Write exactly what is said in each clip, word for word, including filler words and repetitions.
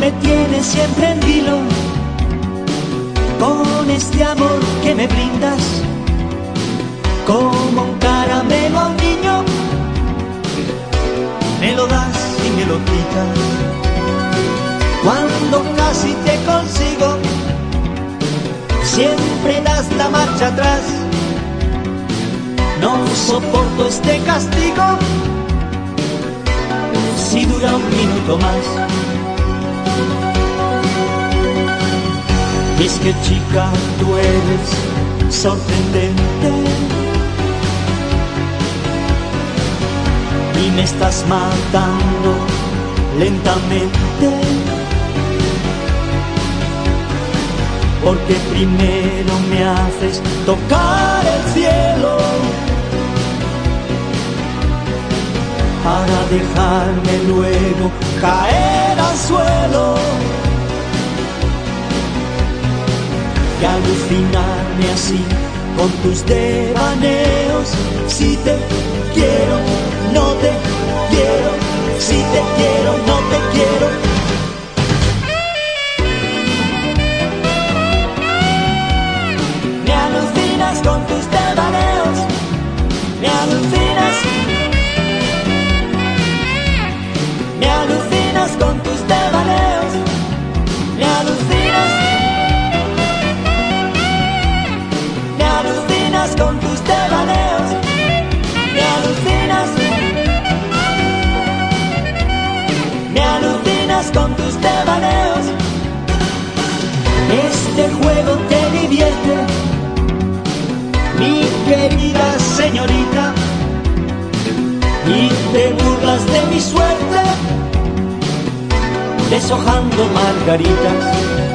me tienes siempre en vilo, con este amor que me brindas, como un caramelo a un niño, me lo das y me lo quitas. Cuando casi te consigo, siempre das la marcha atrás. No soporto este castigo, si dura un minuto más. Y es que chica, tú eres sorprendente y me estás matando lentamente, porque primero me haces tocar el cielo para dejarme luego caer al suelo y alucinarme así con tus devaneos. Si te quiero, no te quiero, si te quiero, no te quiero. Me alucinas con tus devaneos, me alucinas, me alucinas con tus devaneos, me alucinas, me alucinas con tus devaneos, me alucinas, me alucinas con tus devaneos. Este juego te divierte, mi querida señorita, y te burlas de mi suerte, deshojando margaritas.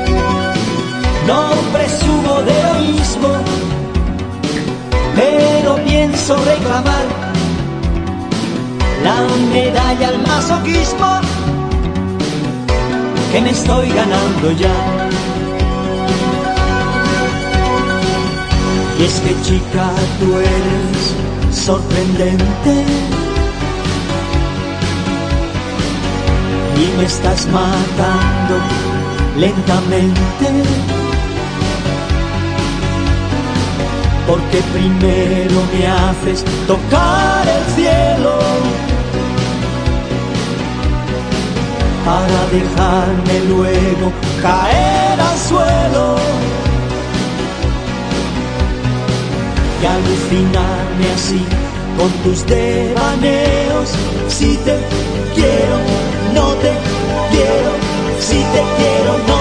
No presumo de heroísmo, pero pienso reclamar la medalla al masoquismo que me estoy ganando ya. Y es que chica, tú eres sorprendente y me estás matando lentamente, porque primero me haces tocar el cielo para dejarme luego caer al suelo y alucinarme así con tus devaneos. Si te quiero, no te quiero, si te quiero, no